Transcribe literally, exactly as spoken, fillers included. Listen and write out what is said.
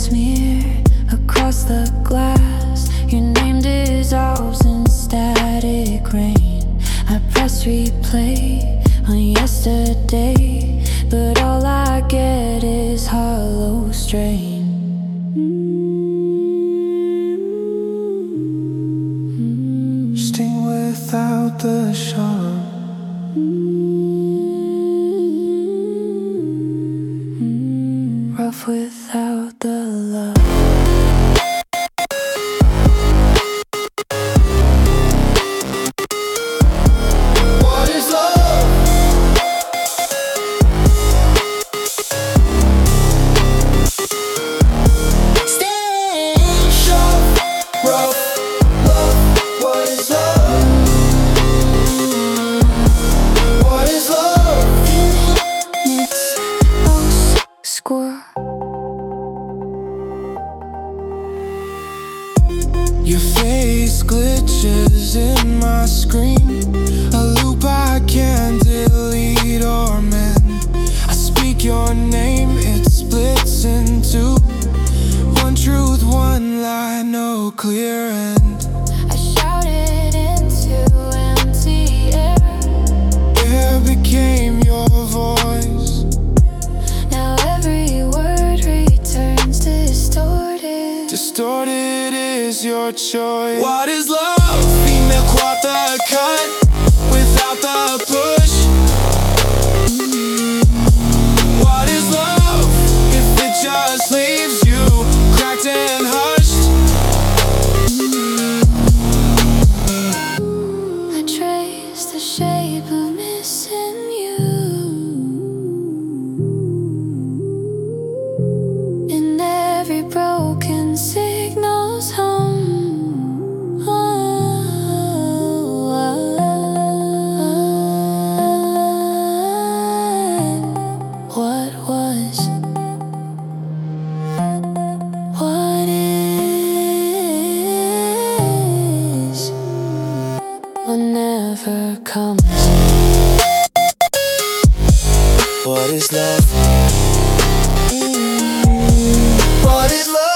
smear across the glass. Your name dissolves in static rain. I press replay on yesterday, but all I get is hollow strain. Sting without the charm. Rough without the love. What is love? Sting, sharp, rough, love. What is love? What is love? It's mouse squirrel. Your face glitches in my screen, a loop I can't delete or mend. I speak your name, it splits in two. One truth, one lie, no clear end. I shouted into empty air. Air became your voice. Now every word returns distorted. Distorted is your choice. What is love? Female quarter cut without the push. What is love if it just leaves you cracked and hushed? I trace the shape of missing you in every broken signal's hum. What was, what is, what never comes. What is love? What is love?